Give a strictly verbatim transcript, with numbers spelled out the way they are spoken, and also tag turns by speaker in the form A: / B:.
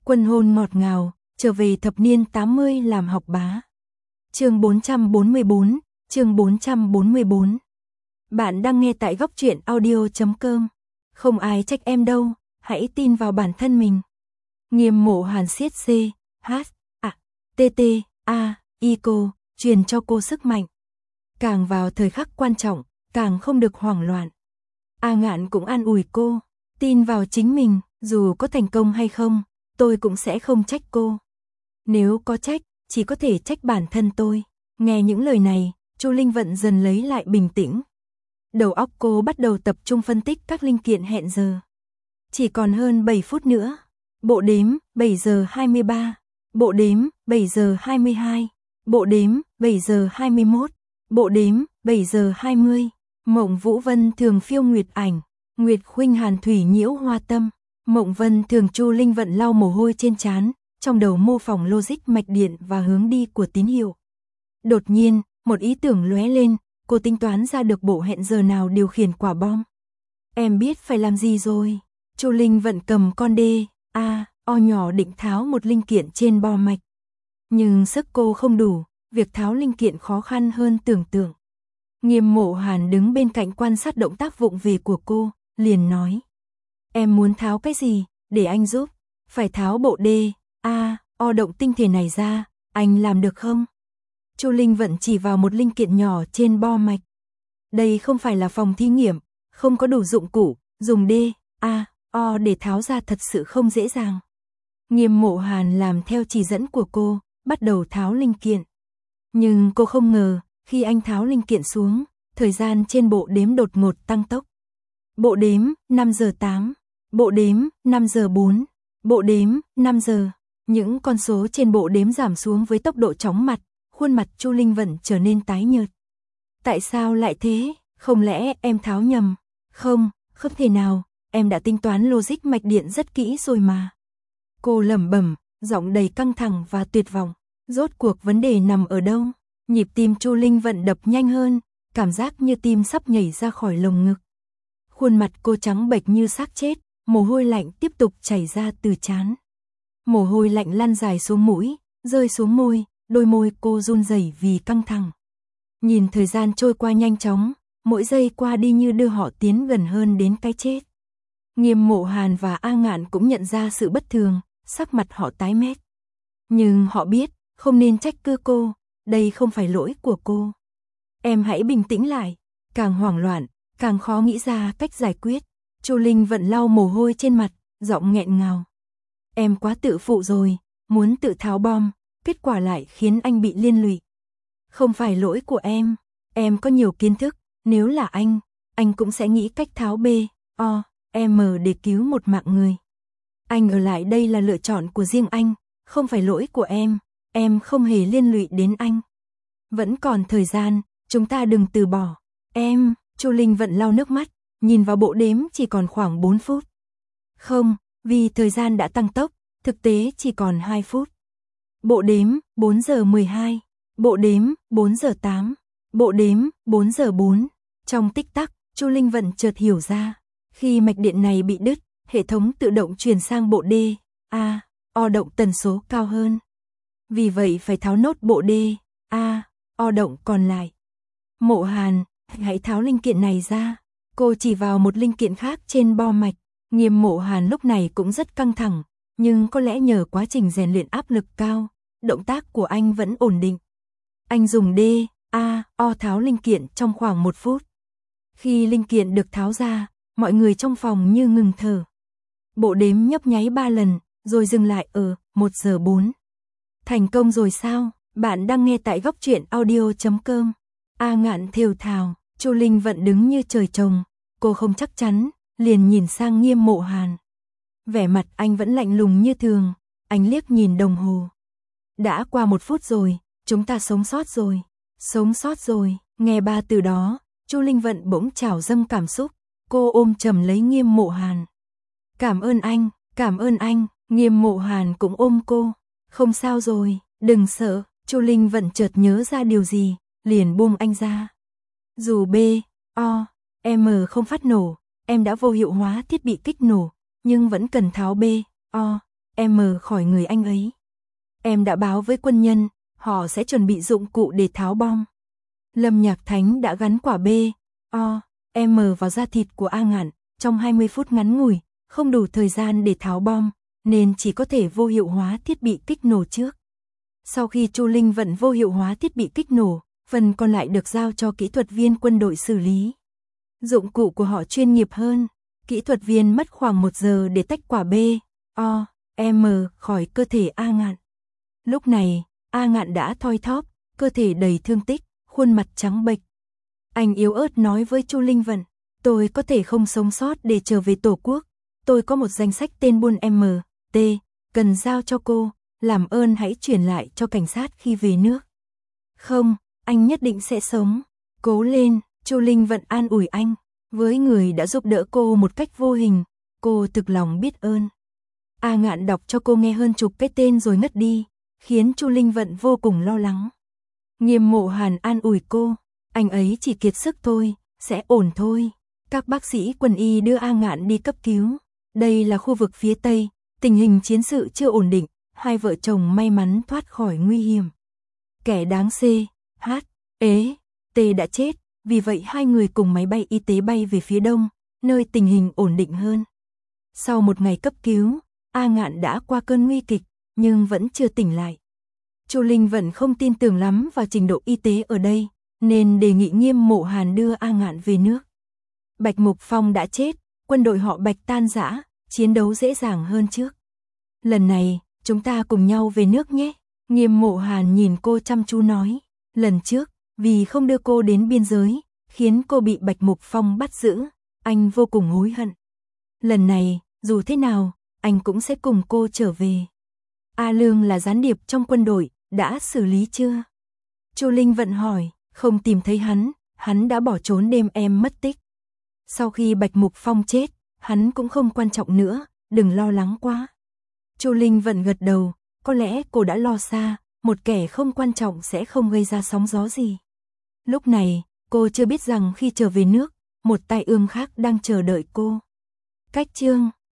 A: Quân hôn ngọt ngào, trở về thập niên tám mươi làm học bá. Chương bốn trăm bốn mươi bốn, chương bốn trăm bốn mươi bốn. Bạn đang nghe tại góc truyện audio chấm com. Không ai trách em đâu, hãy tin vào bản thân mình. Nghiêm Mộ Hàn siết C, H, A, T T, A, I cô, truyền cho cô sức mạnh. Càng vào thời khắc quan trọng, càng không được hoảng loạn. A Ngạn cũng an ủi cô, tin vào chính mình, dù có thành công hay không, tôi cũng sẽ không trách cô. Nếu có trách, chỉ có thể trách bản thân tôi. Nghe những lời này, Chu Linh Vận dần lấy lại bình tĩnh. Đầu óc cô bắt đầu tập trung phân tích các linh kiện hẹn giờ. Chỉ còn hơn bảy phút nữa. Bộ đếm, bảy giờ hai mươi ba. Bộ đếm, bảy giờ hai mươi hai. Bộ đếm, bảy giờ hai mươi mốt. Bộ đếm, bảy giờ hai mươi. Mộng Vũ Vân thường phiêu nguyệt ảnh. Nguyệt khuynh hàn thủy nhiễu hoa tâm. Mộng Vân thường Chu Linh Vận lau mồ hôi trên trán, trong đầu mô phỏng logic mạch điện và hướng đi của tín hiệu. Đột nhiên, một ý tưởng lóe lên, cô tính toán ra được bộ hẹn giờ nào điều khiển quả bom. Em biết phải làm gì rồi. Chu Linh Vận cầm con D, A, O nhỏ định tháo một linh kiện trên bo mạch. Nhưng sức cô không đủ, việc tháo linh kiện khó khăn hơn tưởng tượng. Nghiêm Mộ Hàn đứng bên cạnh quan sát động tác vụng về của cô, liền nói. Em muốn tháo cái gì, để anh giúp. Phải tháo bộ D, A, O động tinh thể này ra, anh làm được không? Chu Linh Vận chỉ vào một linh kiện nhỏ trên bo mạch. Đây không phải là phòng thí nghiệm, không có đủ dụng cụ, dùng D, A, O để tháo ra thật sự không dễ dàng. Nghiêm Mộ Hàn làm theo chỉ dẫn của cô, bắt đầu tháo linh kiện. Nhưng cô không ngờ, khi anh tháo linh kiện xuống, thời gian trên bộ đếm đột ngột tăng tốc. Bộ đếm, năm giờ tám. Bộ đếm, năm giờ bốn. Bộ đếm, năm giờ. Những con số trên bộ đếm giảm xuống với tốc độ chóng mặt, khuôn mặt Chu Linh Vận trở nên tái nhợt. Tại sao lại thế? Không lẽ em tháo nhầm? Không, không thể nào, em đã tính toán logic mạch điện rất kỹ rồi mà. Cô lẩm bẩm, giọng đầy căng thẳng và tuyệt vọng. Rốt cuộc vấn đề nằm ở đâu? Nhịp tim Chu Linh Vận đập nhanh hơn, cảm giác như tim sắp nhảy ra khỏi lồng ngực. Khuôn mặt cô trắng bệch như xác chết, mồ hôi lạnh tiếp tục chảy ra từ trán. Mồ hôi lạnh lăn dài xuống mũi, rơi xuống môi, đôi môi cô run rẩy vì căng thẳng. Nhìn thời gian trôi qua nhanh chóng, mỗi giây qua đi như đưa họ tiến gần hơn đến cái chết. Nghiêm Mộ Hàn và A Ngạn cũng nhận ra sự bất thường, sắc mặt họ tái mét. Nhưng họ biết, không nên trách cứ cô, đây không phải lỗi của cô. Em hãy bình tĩnh lại, càng hoảng loạn, càng khó nghĩ ra cách giải quyết. Chu Linh Vận lau mồ hôi trên mặt, giọng nghẹn ngào. Em quá tự phụ rồi, muốn tự tháo bom, kết quả lại khiến anh bị liên lụy. Không phải lỗi của em, em có nhiều kiến thức, nếu là anh, anh cũng sẽ nghĩ cách tháo B, O, M để cứu một mạng người. Anh ở lại đây là lựa chọn của riêng anh, không phải lỗi của em, em không hề liên lụy đến anh. Vẫn còn thời gian, chúng ta đừng từ bỏ. Em, Chu Linh Vận lau nước mắt, nhìn vào bộ đếm chỉ còn khoảng bốn phút. Không, vì thời gian đã tăng tốc, thực tế chỉ còn hai phút. Bộ đếm, bốn giờ mười hai. Bộ đếm, bốn giờ tám. Bộ đếm, bốn giờ bốn. Trong tích tắc, Chu Linh Vận chợt hiểu ra. Khi mạch điện này bị đứt, hệ thống tự động chuyển sang bộ D, A, O động tần số cao hơn. Vì vậy phải tháo nốt bộ D, A, O động còn lại. Mộ Hàn, hãy tháo linh kiện này ra. Cô chỉ vào một linh kiện khác trên bo mạch. Nghiêm Mộ Hàn lúc này cũng rất căng thẳng, nhưng có lẽ nhờ quá trình rèn luyện áp lực cao, động tác của anh vẫn ổn định. Anh dùng D, A, O tháo linh kiện trong khoảng một phút. Khi linh kiện được tháo ra, mọi người trong phòng như ngừng thở. Bộ đếm nhấp nháy ba lần, rồi dừng lại ở một giờ bốn. Thành công rồi sao? Bạn đang nghe tại góc truyện audio chấm com. A Ngạn thều thào, Chu Linh Vận đứng như trời trồng, cô không chắc chắn, liền nhìn sang Nghiêm Mộ Hàn. Vẻ mặt anh vẫn lạnh lùng như thường, anh liếc nhìn đồng hồ. Đã qua một phút rồi, chúng ta sống sót rồi, sống sót rồi, nghe ba từ đó, Chu Linh Vận bỗng trào dâng cảm xúc, cô ôm chầm lấy Nghiêm Mộ Hàn. Cảm ơn anh, cảm ơn anh, Nghiêm Mộ Hàn cũng ôm cô, không sao rồi, đừng sợ, Chu Linh Vận chợt nhớ ra điều gì, liền buông anh ra. Dù B, O, M không phát nổ, em đã vô hiệu hóa thiết bị kích nổ, nhưng vẫn cần tháo B, O, em khỏi người anh ấy. Em đã báo với quân nhân, họ sẽ chuẩn bị dụng cụ để tháo bom. Lâm Nhạc Thánh đã gắn quả B, O, M vào da thịt của A Ngạn, trong hai mươi phút ngắn ngủi, không đủ thời gian để tháo bom, nên chỉ có thể vô hiệu hóa thiết bị kích nổ trước. Sau khi Chu Linh Vận vô hiệu hóa thiết bị kích nổ, phần còn lại được giao cho kỹ thuật viên quân đội xử lý. Dụng cụ của họ chuyên nghiệp hơn, kỹ thuật viên mất khoảng một giờ để tách quả B, O, M khỏi cơ thể A Ngạn. Lúc này, A Ngạn đã thoi thóp, cơ thể đầy thương tích, khuôn mặt trắng bệch. Anh yếu ớt nói với Chu Linh Vận, tôi có thể không sống sót để trở về Tổ quốc. Tôi có một danh sách tên buôn M, T, cần giao cho cô, làm ơn hãy chuyển lại cho cảnh sát khi về nước. Không, anh nhất định sẽ sống. Cố lên, Chu Linh Vận an ủi anh. Với người đã giúp đỡ cô một cách vô hình, cô thực lòng biết ơn. A Ngạn đọc cho cô nghe hơn chục cái tên rồi ngất đi, khiến Chu Linh Vận vô cùng lo lắng. Nghiêm Mộ Hàn an ủi cô, anh ấy chỉ kiệt sức thôi, sẽ ổn thôi. Các bác sĩ quân y đưa A Ngạn đi cấp cứu. Đây là khu vực phía Tây, tình hình chiến sự chưa ổn định, hai vợ chồng may mắn thoát khỏi nguy hiểm. Kẻ đáng C, H, ế, T đã chết, vì vậy hai người cùng máy bay y tế bay về phía đông, nơi tình hình ổn định hơn. Sau một ngày cấp cứu, A Ngạn đã qua cơn nguy kịch, nhưng vẫn chưa tỉnh lại. Chu Linh vẫn không tin tưởng lắm vào trình độ y tế ở đây, nên đề nghị Nghiêm Mộ Hàn đưa A Ngạn về nước. Bạch Mục Phong đã chết, quân đội họ Bạch tan rã, chiến đấu dễ dàng hơn trước. Lần này, chúng ta cùng nhau về nước nhé. Nghiêm Mộ Hàn nhìn cô chăm chú nói, lần trước, vì không đưa cô đến biên giới, khiến cô bị Bạch Mục Phong bắt giữ, anh vô cùng hối hận. Lần này, dù thế nào, anh cũng sẽ cùng cô trở về. A Lương là gián điệp trong quân đội, đã xử lý chưa? Chu Linh Vận hỏi, không tìm thấy hắn, hắn đã bỏ trốn đêm em mất tích. Sau khi Bạch Mục Phong chết, hắn cũng không quan trọng nữa, đừng lo lắng quá. Chu Linh Vận gật đầu, có lẽ cô đã lo xa, một kẻ không quan trọng sẽ không gây ra sóng gió gì. Lúc này, cô chưa biết rằng khi trở về nước, một tai ương khác đang chờ đợi cô. Cách chương